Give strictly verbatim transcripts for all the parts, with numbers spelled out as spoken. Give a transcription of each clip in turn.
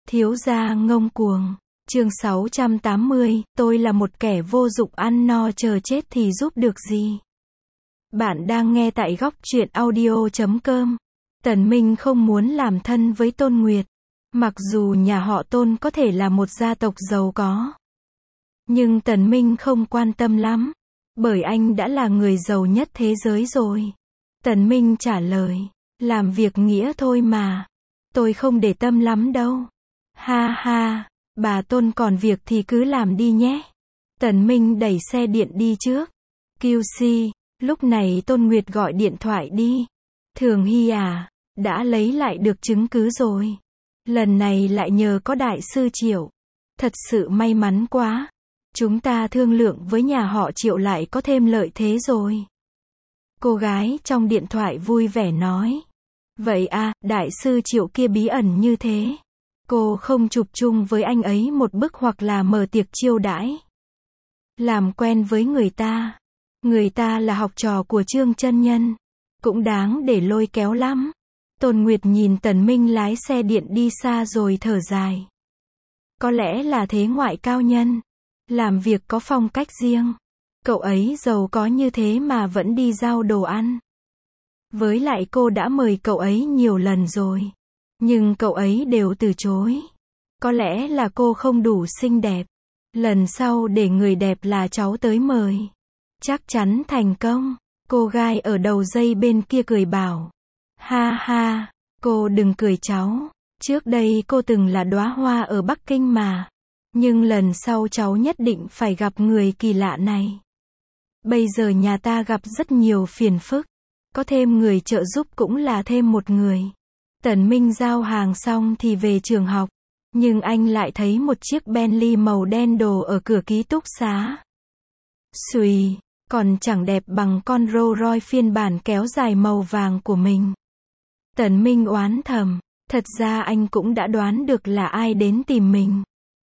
Thiếu gia ngông cuồng. Chương sáu trăm tám mươi, tôi là một kẻ vô dụng ăn no chờ chết thì giúp được gì. Bạn đang nghe tại góc truyện audio chấm com. Tần Minh không muốn làm thân với Tôn Nguyệt. Mặc dù nhà họ Tôn có thể là một gia tộc giàu có. Nhưng Tần Minh không quan tâm lắm. Bởi anh đã là người giàu nhất thế giới rồi. Tần Minh trả lời. Làm việc nghĩa thôi mà. Tôi không để tâm lắm đâu. Ha ha, bà Tôn còn việc thì cứ làm đi nhé. Tần Minh đẩy xe điện đi trước. quy xê, lúc này Tôn Nguyệt gọi điện thoại đi. Thường Hy à, đã lấy lại được chứng cứ rồi. Lần này lại nhờ có đại sư Triệu. Thật sự may mắn quá. Chúng ta thương lượng với nhà họ Triệu lại có thêm lợi thế rồi. Cô gái trong điện thoại vui vẻ nói. Vậy à, đại sư Triệu kia bí ẩn như thế. Cô không chụp chung với anh ấy một bức hoặc là mở tiệc chiêu đãi. Làm quen với người ta. Người ta là học trò của Trương Chân Nhân. Cũng đáng để lôi kéo lắm. Tôn Nguyệt nhìn Tần Minh lái xe điện đi xa rồi thở dài. Có lẽ là thế ngoại cao nhân. Làm việc có phong cách riêng. Cậu ấy giàu có như thế mà vẫn đi giao đồ ăn. Với lại cô đã mời cậu ấy nhiều lần rồi. Nhưng cậu ấy đều từ chối. Có lẽ là cô không đủ xinh đẹp. Lần sau để người đẹp là cháu tới mời. Chắc chắn thành công. Cô gái ở đầu dây bên kia cười bảo. Ha ha, cô đừng cười cháu. Trước đây cô từng là đóa hoa ở Bắc Kinh mà. Nhưng lần sau cháu nhất định phải gặp người kỳ lạ này. Bây giờ nhà ta gặp rất nhiều phiền phức. Có thêm người trợ giúp cũng là thêm một người. Tần Minh giao hàng xong thì về trường học. Nhưng anh lại thấy một chiếc Bentley màu đen đồ ở cửa ký túc xá. Xùi, còn chẳng đẹp bằng con Rolls Royce phiên bản kéo dài màu vàng của mình. Tần Minh oán thầm. Thật ra anh cũng đã đoán được là ai đến tìm mình.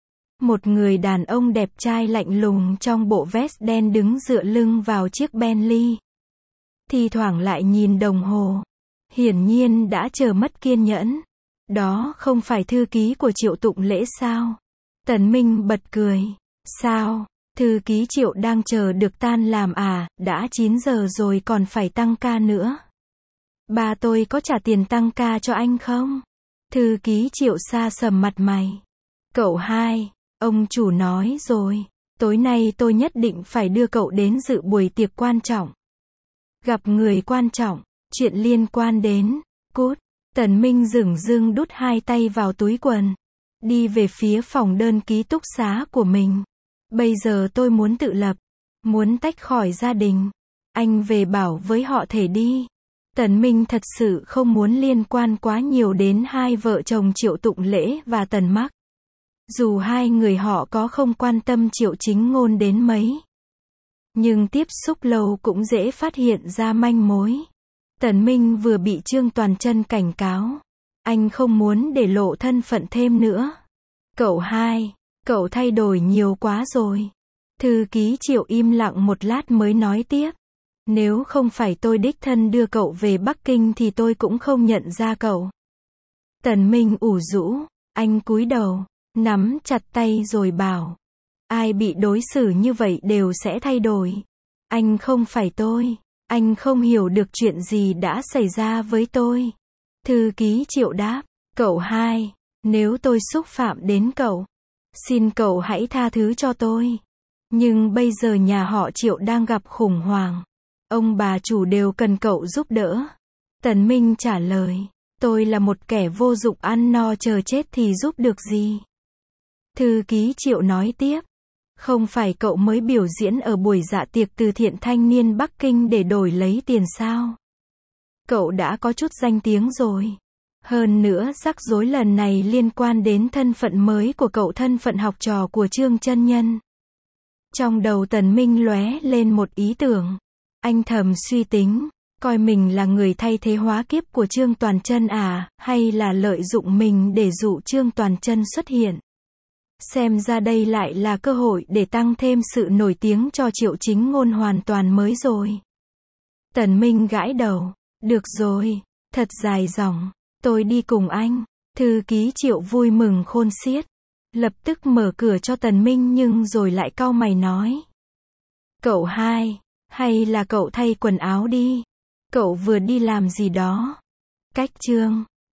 Một người đàn ông đẹp trai lạnh lùng trong bộ vest đen đứng dựa lưng vào chiếc Bentley. Thì thoảng lại nhìn đồng hồ. Hiển nhiên đã chờ mất kiên nhẫn. Đó không phải thư ký của Triệu Tụng Lễ sao? Tần Minh bật cười. Sao? Thư ký Triệu đang chờ được tan làm à? Đã chín giờ rồi còn phải tăng ca nữa. Ba tôi có trả tiền tăng ca cho anh không? Thư ký Triệu sa sầm mặt mày. Cậu hai, ông chủ nói rồi. Tối nay tôi nhất định phải đưa cậu đến dự buổi tiệc quan trọng. Gặp người quan trọng. Chuyện liên quan đến. Cút. Tần Minh dửng dưng đút hai tay vào túi quần. Đi về phía phòng đơn ký túc xá của mình. Bây giờ tôi muốn tự lập. Muốn tách khỏi gia đình. Anh về bảo với họ thể đi. Tần Minh thật sự không muốn liên quan quá nhiều đến hai vợ chồng Triệu Tụng Lễ và Tần Mắc. Dù hai người họ có không quan tâm Triệu Chính Ngôn đến mấy. Nhưng tiếp xúc lâu cũng dễ phát hiện ra manh mối. Tần Minh vừa bị Trương Toàn Chân cảnh cáo. Anh không muốn để lộ thân phận thêm nữa. Cậu hai, cậu thay đổi nhiều quá rồi. Thư ký Triệu im lặng một lát mới nói tiếp. Nếu không phải tôi đích thân đưa cậu về Bắc Kinh thì tôi cũng không nhận ra cậu. Tần Minh ủ rũ, anh cúi đầu, nắm chặt tay rồi bảo. Ai bị đối xử như vậy đều sẽ thay đổi. Anh không phải tôi. Anh không hiểu được chuyện gì đã xảy ra với tôi. Thư ký Triệu đáp. Cậu hai, nếu tôi xúc phạm đến cậu, xin cậu hãy tha thứ cho tôi. Nhưng bây giờ nhà họ Triệu đang gặp khủng hoảng. Ông bà chủ đều cần cậu giúp đỡ. Tần Minh trả lời. Tôi là một kẻ vô dụng ăn no chờ chết thì giúp được gì. Thư ký Triệu nói tiếp. Không phải cậu mới biểu diễn ở buổi dạ tiệc từ thiện thanh niên Bắc Kinh để đổi lấy tiền sao? Cậu đã có chút danh tiếng rồi. Hơn nữa rắc rối lần này liên quan đến thân phận mới của cậu, thân phận học trò của Trương Chân Nhân. Trong đầu Tần Minh lóe lên một ý tưởng. Anh thầm suy tính, coi mình là người thay thế hóa kiếp của Trương Toàn Chân à, hay là lợi dụng mình để dụ Trương Toàn Chân xuất hiện. Xem ra đây lại là cơ hội để tăng thêm sự nổi tiếng cho Triệu Chính Ngôn hoàn toàn mới rồi. Tần Minh gãi đầu. Được rồi, thật dài dòng. Tôi đi cùng anh. Thư ký Triệu vui mừng khôn xiết. Lập tức mở cửa cho Tần Minh nhưng rồi lại cau mày nói. Cậu hai, hay là cậu thay quần áo đi. Cậu vừa đi làm gì đó. Cách chương